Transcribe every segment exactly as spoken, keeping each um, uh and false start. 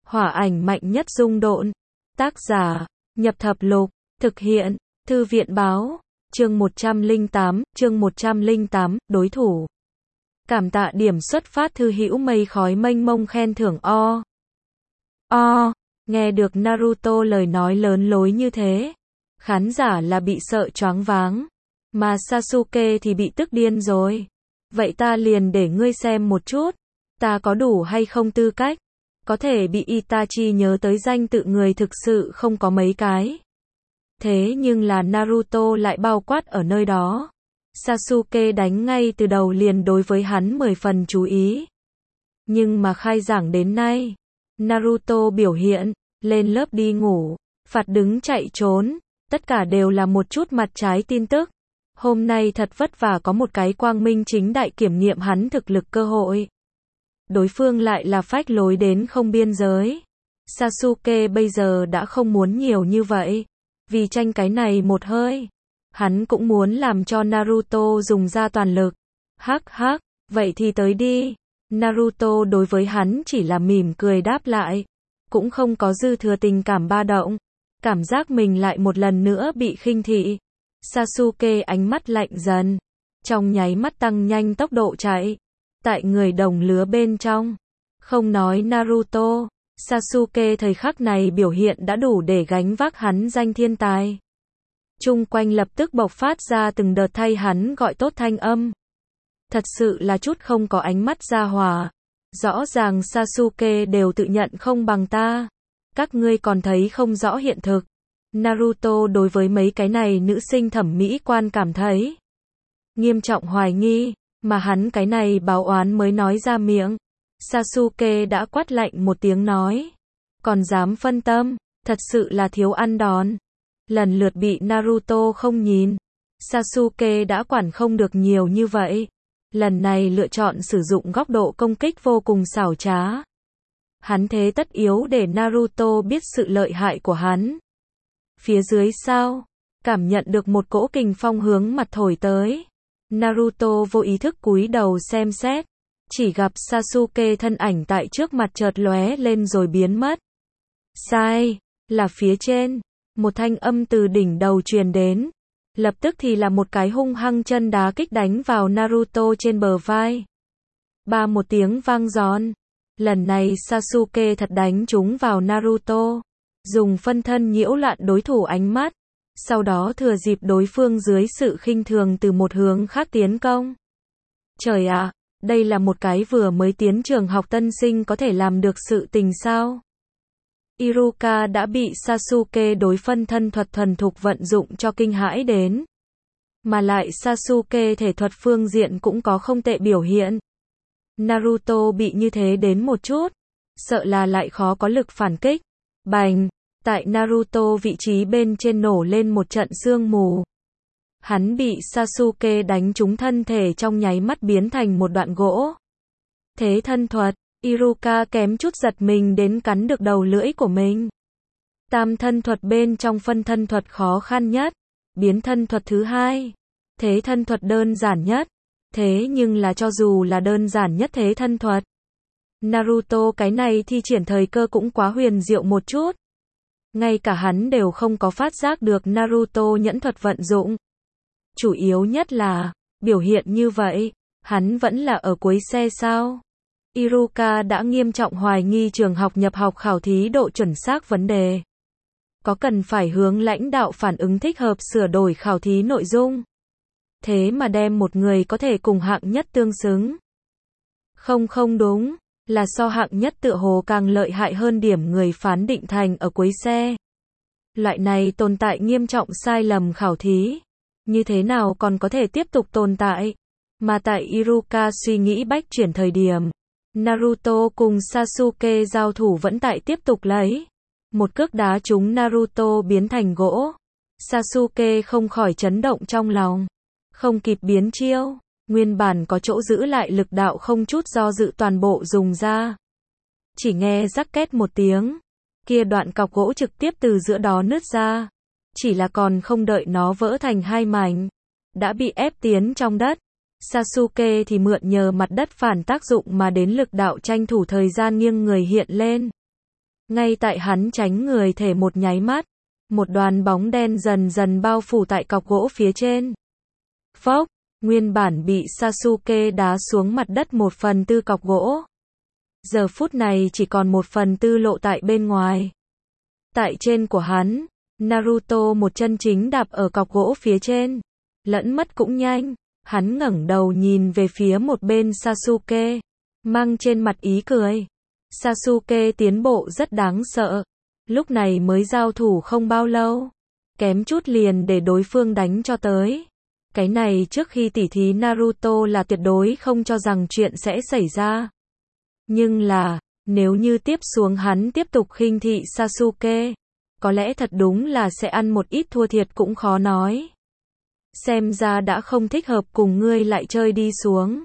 Hỏa ảnh mạnh nhất dung độn. Tác giả, Nhập Thập Lục, thực hiện, Thư viện báo, chương một trăm lẻ tám, chương một trăm lẻ tám, đối thủ. Cảm tạ điểm xuất phát thư hữu mây khói mênh mông khen thưởng o. O, nghe được Naruto lời nói lớn lối như thế. Khán giả là bị sợ choáng váng. Mà Sasuke thì bị tức điên rồi. Vậy ta liền để ngươi xem một chút. Ta có đủ hay không tư cách. Có thể bị Itachi nhớ tới danh tự người thực sự không có mấy cái. Thế nhưng là Naruto lại bao quát ở nơi đó. Sasuke đánh ngay từ đầu liền đối với hắn mười phần chú ý. Nhưng mà khai giảng đến nay, Naruto biểu hiện, lên lớp đi ngủ, phạt đứng chạy trốn, tất cả đều là một chút mặt trái tin tức. Hôm nay thật vất vả có một cái quang minh chính đại kiểm nghiệm hắn thực lực cơ hội. Đối phương lại là phách lối đến không biên giới. Sasuke bây giờ đã không muốn nhiều như vậy. Vì tranh cái này một hơi. Hắn cũng muốn làm cho Naruto dùng ra toàn lực. Hắc hắc, vậy thì tới đi. Naruto đối với hắn chỉ là mỉm cười đáp lại. Cũng không có dư thừa tình cảm ba động. Cảm giác mình lại một lần nữa bị khinh thị. Sasuke ánh mắt lạnh dần. Trong nháy mắt tăng nhanh tốc độ chạy. Tại người đồng lứa bên trong. Không nói Naruto, Sasuke thời khắc này biểu hiện đã đủ để gánh vác hắn danh thiên tài. Chung quanh lập tức bộc phát ra từng đợt thay hắn gọi tốt thanh âm. Thật sự là chút không có ánh mắt ra hòa. Rõ ràng Sasuke đều tự nhận không bằng ta. Các ngươi còn thấy không rõ hiện thực. Naruto đối với mấy cái này nữ sinh thẩm mỹ quan cảm thấy nghiêm trọng hoài nghi. Mà hắn cái này báo oán mới nói ra miệng. Sasuke đã quát lạnh một tiếng nói. Còn dám phân tâm, thật sự là thiếu ăn đòn. Lần lượt bị Naruto không nhìn. Sasuke đã quản không được nhiều như vậy. Lần này lựa chọn sử dụng góc độ công kích vô cùng xảo trá. Hắn thế tất yếu để Naruto biết sự lợi hại của hắn. Phía dưới sao? Cảm nhận được một cỗ kình phong hướng mặt thổi tới. Naruto vô ý thức cúi đầu xem xét, chỉ gặp Sasuke thân ảnh tại trước mặt chợt lóe lên rồi biến mất. Sai, là phía trên, một thanh âm từ đỉnh đầu truyền đến, lập tức thì là một cái hung hăng chân đá kích đánh vào Naruto trên bờ vai. Ba một tiếng vang giòn, lần này Sasuke thật đánh trúng vào Naruto, dùng phân thân nhiễu loạn đối thủ ánh mắt. Sau đó thừa dịp đối phương dưới sự khinh thường từ một hướng khác tiến công. Trời ạ, đây là một cái vừa mới tiến trường học tân sinh có thể làm được sự tình sao? Iruka đã bị Sasuke đối phân thân thuật thuần thục vận dụng cho kinh hãi đến. Mà lại Sasuke thể thuật phương diện cũng có không tệ biểu hiện. Naruto bị như thế đến một chút, sợ là lại khó có lực phản kích. Bành! Tại Naruto vị trí bên trên nổ lên một trận sương mù. Hắn bị Sasuke đánh trúng thân thể trong nháy mắt biến thành một đoạn gỗ. Thế thân thuật, Iruka kém chút giật mình đến cắn được đầu lưỡi của mình. Tam thân thuật bên trong phân thân thuật khó khăn nhất. Biến thân thuật thứ hai. Thế thân thuật đơn giản nhất. Thế nhưng là cho dù là đơn giản nhất thế thân thuật. Naruto cái này thi triển thời cơ cũng quá huyền diệu một chút. Ngay cả hắn đều không có phát giác được Naruto nhẫn thuật vận dụng. Chủ yếu nhất là, biểu hiện như vậy, hắn vẫn là ở cuối xe sao? Iruka đã nghiêm trọng hoài nghi trường học nhập học khảo thí độ chuẩn xác vấn đề. Có cần phải hướng lãnh đạo phản ứng thích hợp sửa đổi khảo thí nội dung? Thế mà đem một người có thể cùng hạng nhất tương xứng. Không không đúng. Là so hạng nhất tựa hồ càng lợi hại hơn điểm người phán định thành ở cuối xe. Loại này tồn tại nghiêm trọng sai lầm khảo thí. Như thế nào còn có thể tiếp tục tồn tại? Mà tại Iruka suy nghĩ bách chuyển thời điểm. Naruto cùng Sasuke giao thủ vẫn tại tiếp tục lấy. Một cước đá trúng Naruto biến thành gỗ. Sasuke không khỏi chấn động trong lòng. Không kịp biến chiêu. Nguyên bản có chỗ giữ lại lực đạo không chút do dự toàn bộ dùng ra. Chỉ nghe rắc két một tiếng. Kia đoạn cọc gỗ trực tiếp từ giữa đó nứt ra. Chỉ là còn không đợi nó vỡ thành hai mảnh. Đã bị ép tiến trong đất. Sasuke thì mượn nhờ mặt đất phản tác dụng mà đến lực đạo tranh thủ thời gian nghiêng người hiện lên. Ngay tại hắn tránh người thể một nháy mắt, một đoàn bóng đen dần dần bao phủ tại cọc gỗ phía trên. Phốc, nguyên bản bị Sasuke đá xuống mặt đất một phần tư cọc gỗ. Giờ phút này chỉ còn một phần tư lộ tại bên ngoài. Tại trên của hắn, Naruto một chân chính đạp ở cọc gỗ phía trên. Lẫn mất cũng nhanh, hắn ngẩng đầu nhìn về phía một bên Sasuke, mang trên mặt ý cười. Sasuke tiến bộ rất đáng sợ. Lúc này mới giao thủ không bao lâu, kém chút liền để đối phương đánh cho tới. Cái này trước khi tỉ thí Naruto là tuyệt đối không cho rằng chuyện sẽ xảy ra. Nhưng là, nếu như tiếp xuống hắn tiếp tục khinh thị Sasuke, có lẽ thật đúng là sẽ ăn một ít thua thiệt cũng khó nói. Xem ra đã không thích hợp cùng ngươi lại chơi đi xuống.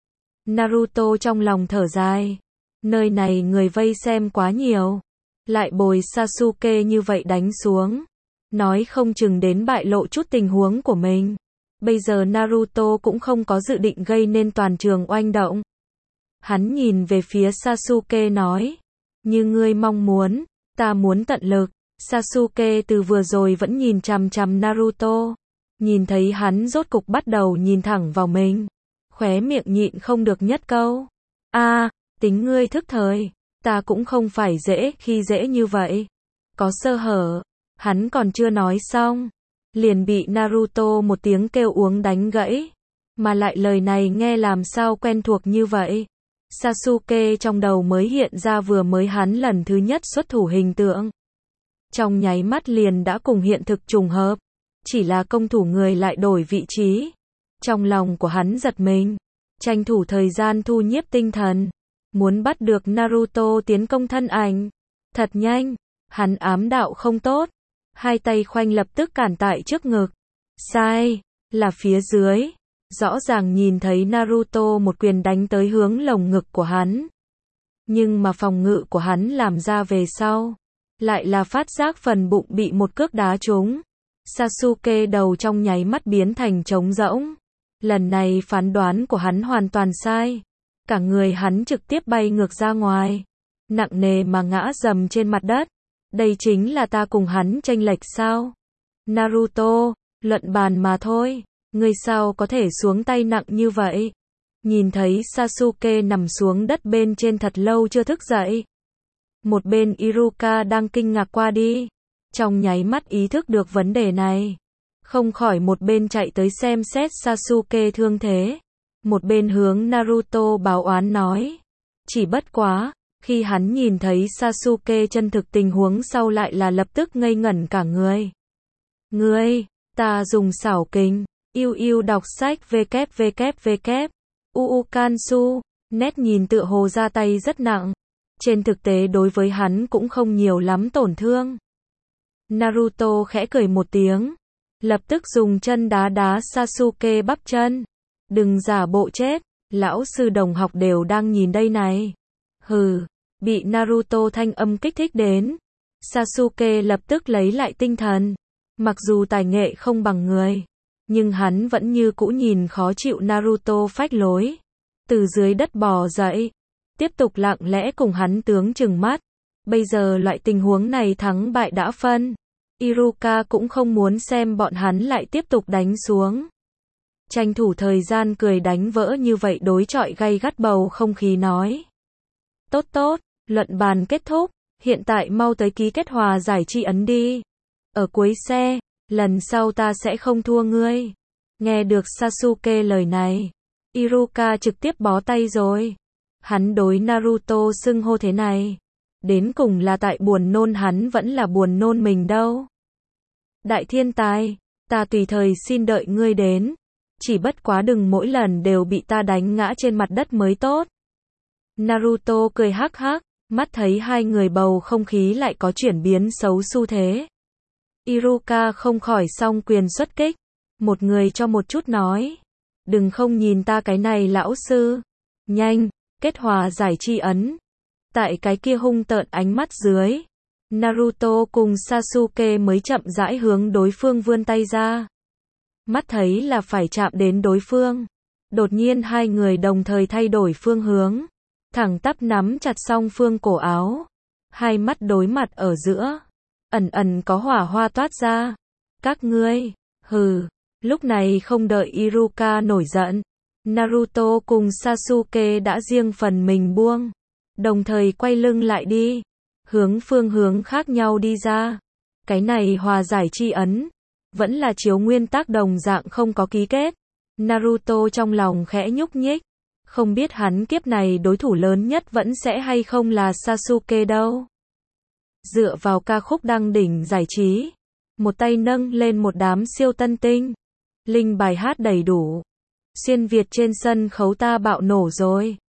Naruto trong lòng thở dài. Nơi này người vây xem quá nhiều. Lại bồi Sasuke như vậy đánh xuống. Nói không chừng đến bại lộ chút tình huống của mình. Bây giờ Naruto cũng không có dự định gây nên toàn trường oanh động. Hắn nhìn về phía Sasuke nói. Như ngươi mong muốn, ta muốn tận lực. Sasuke từ vừa rồi vẫn nhìn chằm chằm Naruto. Nhìn thấy hắn rốt cục bắt đầu nhìn thẳng vào mình. Khóe miệng nhịn không được nhất câu. A, à, tính ngươi thức thời. Ta cũng không phải dễ khi dễ như vậy. Có sơ hở. Hắn còn chưa nói xong. Liền bị Naruto một tiếng kêu uống đánh gãy. Mà lại lời này nghe làm sao quen thuộc như vậy. Sasuke trong đầu mới hiện ra vừa mới hắn lần thứ nhất xuất thủ hình tượng. Trong nháy mắt liền đã cùng hiện thực trùng hợp. Chỉ là công thủ người lại đổi vị trí. Trong lòng của hắn giật mình. Tranh thủ thời gian thu nhiếp tinh thần. Muốn bắt được Naruto tiến công thân ảnh. Thật nhanh. Hắn ám đạo không tốt. Hai tay khoanh lập tức cản tại trước ngực. Sai. Là phía dưới. Rõ ràng nhìn thấy Naruto một quyền đánh tới hướng lồng ngực của hắn. Nhưng mà phòng ngự của hắn làm ra về sau. Lại là phát giác phần bụng bị một cước đá trúng. Sasuke đầu trong nháy mắt biến thành trống rỗng. Lần này phán đoán của hắn hoàn toàn sai. Cả người hắn trực tiếp bay ngược ra ngoài. Nặng nề mà ngã dầm trên mặt đất. Đây chính là ta cùng hắn chênh lệch sao? Naruto, luận bàn mà thôi. Ngươi sao có thể xuống tay nặng như vậy? Nhìn thấy Sasuke nằm xuống đất bên trên thật lâu chưa thức dậy. Một bên Iruka đang kinh ngạc qua đi. Trong nháy mắt ý thức được vấn đề này. Không khỏi một bên chạy tới xem xét Sasuke thương thế. Một bên hướng Naruto báo oán nói. Chỉ bất quá, khi hắn nhìn thấy Sasuke chân thực tình huống sau lại là lập tức ngây ngẩn cả người. Ngươi, ta dùng xảo kình, yêu yêu đọc sách www. Uukansu, nét nhìn tựa hồ ra tay rất nặng. Trên thực tế đối với hắn cũng không nhiều lắm tổn thương. Naruto khẽ cười một tiếng. Lập tức dùng chân đá đá Sasuke bắp chân. Đừng giả bộ chết, lão sư đồng học đều đang nhìn đây này. Hừ, bị Naruto thanh âm kích thích đến. Sasuke lập tức lấy lại tinh thần. Mặc dù tài nghệ không bằng người, nhưng hắn vẫn như cũ nhìn khó chịu Naruto phách lối. Từ dưới đất bò dậy, tiếp tục lặng lẽ cùng hắn tướng chừng mắt. Bây giờ loại tình huống này thắng bại đã phân. Iruka cũng không muốn xem bọn hắn lại tiếp tục đánh xuống. Tranh thủ thời gian cười đánh vỡ như vậy đối chọi gay gắt bầu không khí nói. Tốt tốt, luận bàn kết thúc, hiện tại mau tới ký kết hòa giải tri ấn đi. Ở cuối xe, lần sau ta sẽ không thua ngươi. Nghe được Sasuke lời này, Iruka trực tiếp bó tay rồi. Hắn đối Naruto xưng hô thế này. Đến cùng là tại buồn nôn hắn vẫn là buồn nôn mình đâu. Đại thiên tài, ta tùy thời xin đợi ngươi đến. Chỉ bất quá đừng mỗi lần đều bị ta đánh ngã trên mặt đất mới tốt. Naruto cười hắc hắc, mắt thấy hai người bầu không khí lại có chuyển biến xấu xu thế. Iruka không khỏi song quyền xuất kích. Một người cho một chút nói. Đừng không nhìn ta cái này lão sư. Nhanh, kết hòa giải tri ấn. Tại cái kia hung tợn ánh mắt dưới. Naruto cùng Sasuke mới chậm rãi hướng đối phương vươn tay ra. Mắt thấy là phải chạm đến đối phương. Đột nhiên hai người đồng thời thay đổi phương hướng. Thẳng tắp nắm chặt song phương cổ áo. hai mắt đối mặt ở giữa, ẩn ẩn có hỏa hoa toát ra. Các ngươi, hừ, lúc này không đợi Iruka nổi giận, Naruto cùng Sasuke đã riêng phần mình buông, đồng thời quay lưng lại đi, hướng phương hướng khác nhau đi ra. Cái này hòa giải chi ấn, vẫn là chiếu nguyên tắc đồng dạng không có ký kết. Naruto trong lòng khẽ nhúc nhích, không biết hắn kiếp này đối thủ lớn nhất vẫn sẽ hay không là Sasuke đâu. Dựa vào ca khúc đăng đỉnh giải trí, một tay nâng lên một đám siêu tân tinh, linh bài hát đầy đủ, xuyên Việt trên sân khấu ta bạo nổ rồi.